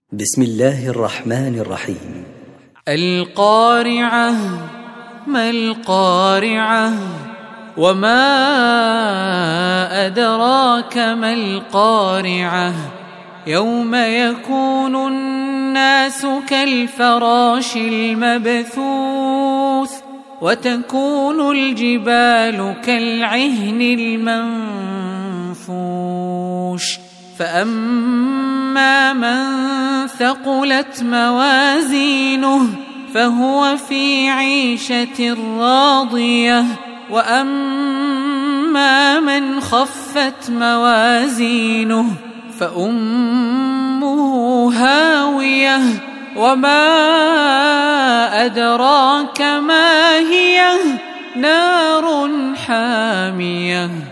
بسم الله الرحمن الرحيم. القارعة. ما القارعة؟ وما أدراك ما القارعة؟ يوم يكون الناس كالفراش المبثوث وتكون الجبال كالعهن المنفوش فأما من ثقلت موازينه فهو في عيشة راضية وأما من خفت موازينه فأمه هاوية وما أدراك ما هي نار حامية.